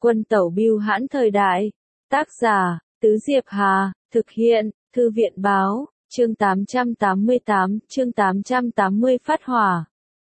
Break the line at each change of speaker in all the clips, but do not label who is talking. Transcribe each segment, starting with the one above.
Quân tẩu bưu hãn thời đại. Tác giả, Tứ Diệp Hà, thực hiện, Thư viện báo, chương 888, chương 880 phát hỏa.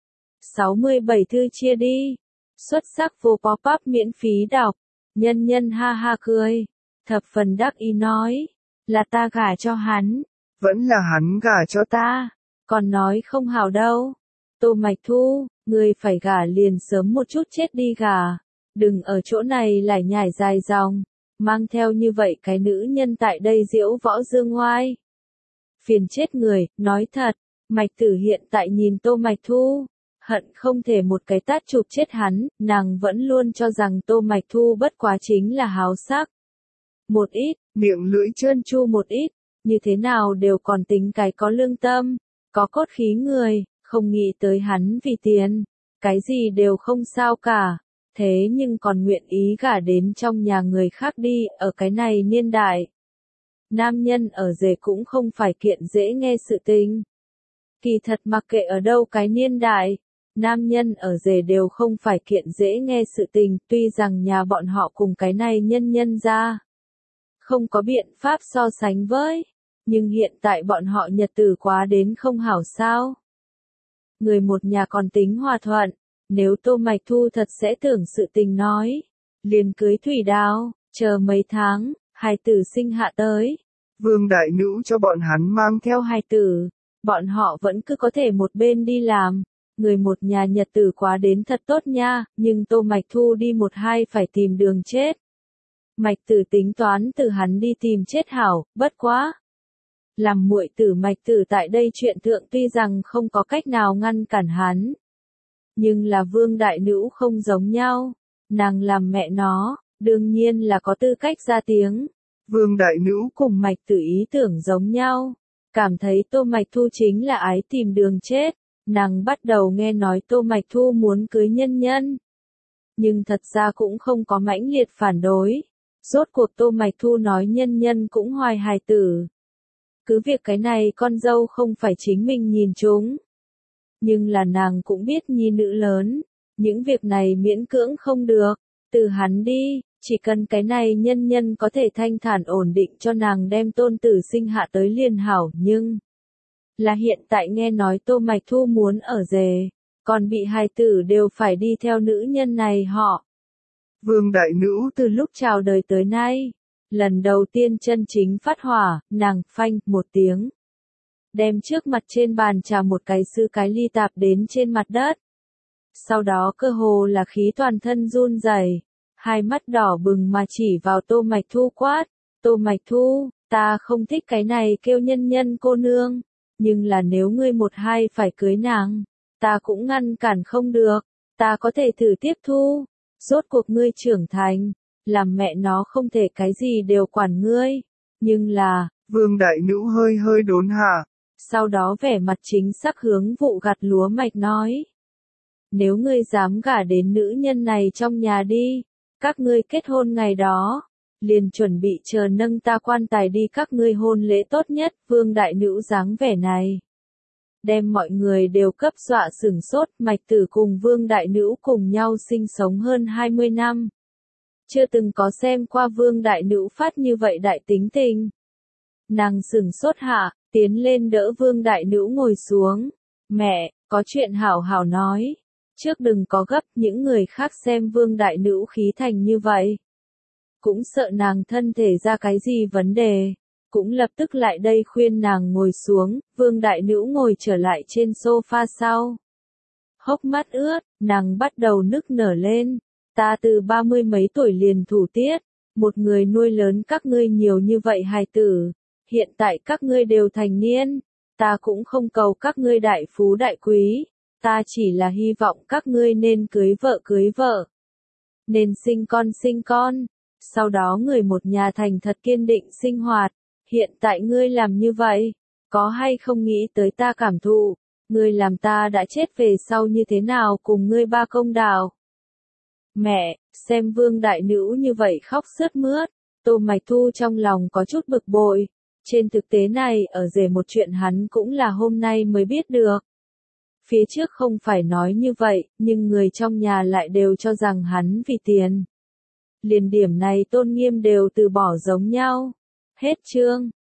67 thư chia đi. Xuất sắc vô pop-up miễn phí đọc. Nhân nhân ha ha cười. Thập phần đắc ý nói. Là ta gả cho hắn.
Vẫn là hắn gả cho
ta. Còn nói không hảo đâu. Tô Mạch Thu, ngươi phải gả liền sớm một chút chết đi gả. Đừng ở chỗ này lải nhải dài dòng. Mang theo như vậy cái nữ nhân tại đây diễu võ dương ngoai. Phiền chết người, nói thật. Mạch Tử hiện tại nhìn Tô Mạch Thu. Hận không thể một cái tát chụp chết hắn, nàng vẫn luôn cho rằng Tô Mạch Thu bất quá chính là háo sắc. Một ít,
miệng lưỡi
trơn tru một ít, như thế nào đều còn tính cái có lương tâm, có cốt khí người, không nghĩ tới hắn vì tiền, cái gì đều không sao cả, thế nhưng còn nguyện ý gả đến trong nhà người khác đi, ở cái này niên đại. Nam nhân ở rể cũng không phải kiện dễ nghe sự tình. Kỳ thật mặc kệ ở đâu cái niên đại, nam nhân ở rể đều không phải kiện dễ nghe sự tình, tuy rằng nhà bọn họ cùng cái này nhân ra. Không có biện pháp so sánh với, nhưng hiện tại bọn họ nhật tử quá đến không hảo sao. Người một nhà còn tính hòa thuận, nếu Tô Mạch Thu thật sẽ tưởng sự tình nói, liền cưới Thủy Đào, chờ mấy tháng, hài tử sinh hạ tới.
Vương đại nữ cho bọn hắn mang
theo hài tử, bọn họ vẫn cứ có thể một bên đi làm. Người một nhà nhật tử quá đến thật tốt nha, nhưng Tô Mạch Thu đi một hai phải tìm đường chết. Mạch Tử tính toán từ hắn đi tìm chết hảo, bất quá. Làm muội tử Mạch Tử tại đây chuyện thượng tuy rằng không có cách nào ngăn cản hắn. Nhưng là Vương đại nữ không giống nhau, nàng làm mẹ nó, đương nhiên là có tư cách ra tiếng.
Vương đại nữ
cùng Mạch Tử ý tưởng giống nhau, cảm thấy Tô Mạch Thu chính là ái tìm đường chết. Nàng bắt đầu nghe nói Tô Mạch Thu muốn cưới nhân nhân. Nhưng thật ra cũng không có mãnh liệt phản đối. Rốt cuộc Tô Mạch Thu nói nhân nhân cũng hoài hài tử. Cứ việc cái này con dâu không phải chính mình nhìn chúng. Nhưng là nàng cũng biết nhi nữ lớn. Những việc này miễn cưỡng không được. Từ hắn đi, chỉ cần cái này nhân nhân có thể thanh thản ổn định cho nàng đem tôn tử sinh hạ tới liền hảo, nhưng là hiện tại nghe nói Tô Mạch Thu muốn ở rể, còn bị hài tử đều phải đi theo nữ nhân này họ.
Vương đại nữ
từ lúc chào đời tới nay, lần đầu tiên chân chính phát hỏa, nàng phanh một tiếng. Đem trước mặt trên bàn trà một cái sư cái ly tạp đến trên mặt đất. Sau đó cơ hồ là khí toàn thân run rẩy, hai mắt đỏ bừng mà chỉ vào Tô Mạch Thu quát. Tô Mạch Thu, ta không thích cái này kêu nhân nhân cô nương. Nhưng là nếu ngươi một hai phải cưới nàng, ta cũng ngăn cản không được, ta có thể thử tiếp thu. Rốt cuộc ngươi trưởng thành, làm mẹ nó không thể cái gì đều quản ngươi. Nhưng là,
Vương đại nữ hơi đốn hạ.
Sau đó vẻ mặt chính xác hướng vụ gặt lúa mạch nói. Nếu ngươi dám gả đến nữ nhân này trong nhà đi, các ngươi kết hôn ngày đó, liền chuẩn bị chờ nâng ta quan tài đi các ngươi hôn lễ tốt nhất. Vương đại nữ dáng vẻ này đem mọi người đều cấp dọa sửng sốt. Mạch Tử cùng Vương đại nữ cùng nhau sinh sống hơn 20 năm. Chưa từng có xem qua Vương đại nữ phát như vậy đại tính tình. Nàng sửng sốt hạ, tiến lên đỡ Vương đại nữ ngồi xuống. Mẹ, có chuyện hảo hảo nói. Trước đừng có gấp, những người khác xem Vương đại nữ khí thành như vậy. Cũng sợ nàng thân thể ra cái gì vấn đề. Cũng lập tức lại đây khuyên nàng ngồi xuống. Vương đại nữ ngồi trở lại trên sofa sau. Hốc mắt ướt, nàng bắt đầu nức nở lên. Ta từ 30 mấy tuổi liền thủ tiết. Một người nuôi lớn các ngươi nhiều như vậy hài tử. Hiện tại các ngươi đều thành niên. Ta cũng không cầu các ngươi đại phú đại quý. Ta chỉ là hy vọng các ngươi nên cưới vợ. Nên sinh con. Sau đó người một nhà thành thật kiên định sinh hoạt. Hiện tại ngươi làm như vậy, có hay không nghĩ tới ta cảm thụ, ngươi làm ta đã chết về sau như thế nào cùng ngươi ba công đạo. Mẹ, xem Vương đại nữ như vậy khóc sướt mướt, Tô Mạch Thu trong lòng có chút bực bội. Trên thực tế này ở rể một chuyện hắn cũng là hôm nay mới biết được. Phía trước không phải nói như vậy, nhưng người trong nhà lại đều cho rằng hắn vì tiền. liền điểm này tôn nghiêm đều từ bỏ giống nhau. Hết chương.